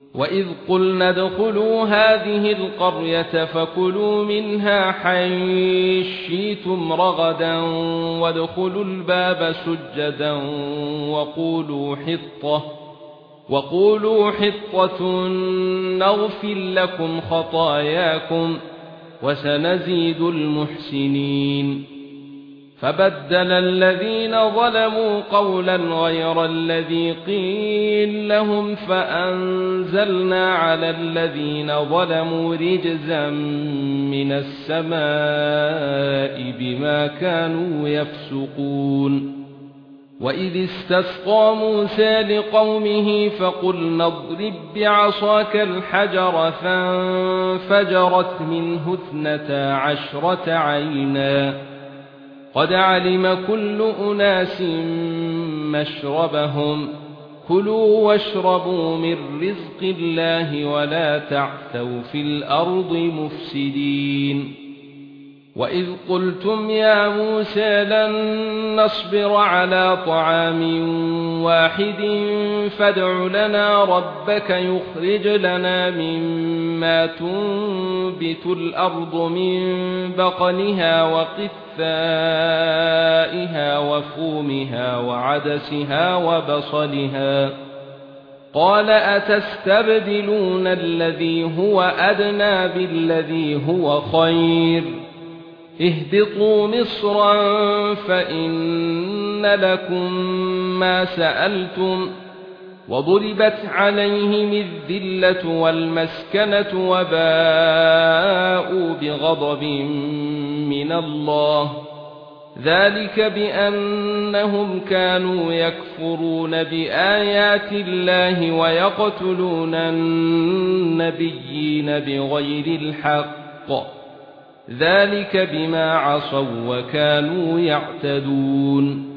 وَإِذْ قُلْنَا ادْخُلُوا هَذِهِ الْقَرْيَةَ فَكُلُوا مِنْهَا حَيْثُ شِئْتُمْ رَغَدًا وَادْخُلُوا الْبَابَ سُجَّدًا وَقُولُوا حِطَّةٌ نَغْفِرْ لَكُمْ خَطَايَاكُمْ وَسَنَزِيدُ الْمُحْسِنِينَ فَبَدَّلَ الَّذِينَ ظَلَمُوا قَوْلًا غَيْرَ الَّذِي قِيلَ لَهُمْ فَأَنزَلْنَا عَلَى الَّذِينَ ظَلَمُوا رِجْزًا مِنَ السَّمَاءِ بِمَا كَانُوا يَفْسُقُونَ وَإِذِ اسْتَسْقَى مُوسَى لِقَوْمِهِ فَقُلْنَا اضْرِب بِّعَصَاكَ الْحَجَرَ فَانفَجَرَتْ مِنْهُ 12 عَيْنًا قَدْ عَلِمَ كُلُّ أُنَاسٍ مَّشْرَبَهُمْ كُلُوا وَاشْرَبُوا مِن رِّزْقِ اللَّهِ وَلَا تَعْثَوْا فِي الْأَرْضِ مُفْسِدِينَ وَإِذْ قُلْتُمْ يَا مُوسَى لَن نَّصْبِرَ عَلَى طَعَامٍ وَاحِدٍ فَادْعُ لَنَا رَبَّكَ يُخْرِجْ لَنَا مِمَّا تُنبِتُ الْأَرْضُ مِن بَقْلِهَا وَقِثَّائِهَا وَفُومِهَا وَعَدَسِهَا وَبَصَلِهَا قَالَ أَتَسْتَبْدِلُونَ الَّذِي هُوَ أَدْنَىٰ بِالَّذِي هُوَ خَيْرٌ اهْبِطُوا مِصْرًا فَإِنَّ لَكُم مَّا سَأَلْتُمْ وَضُرِبَتْ عَلَيْهِمُ الذِّلَّةُ وَالْمَسْكَنَةُ وَبَاءُوا بِغَضَبٍ مِّنَ اللَّهِ ذَلِكَ بِأَنَّهُمْ كَانُوا يَكْفُرُونَ بِآيَاتِ اللَّهِ وَيَقْتُلُونَ النَّبِيِّينَ بِغَيْرِ الْحَقِّ ذَلِكَ بِمَا عَصَوا وَّكَانُوا يَعْتَدُونَ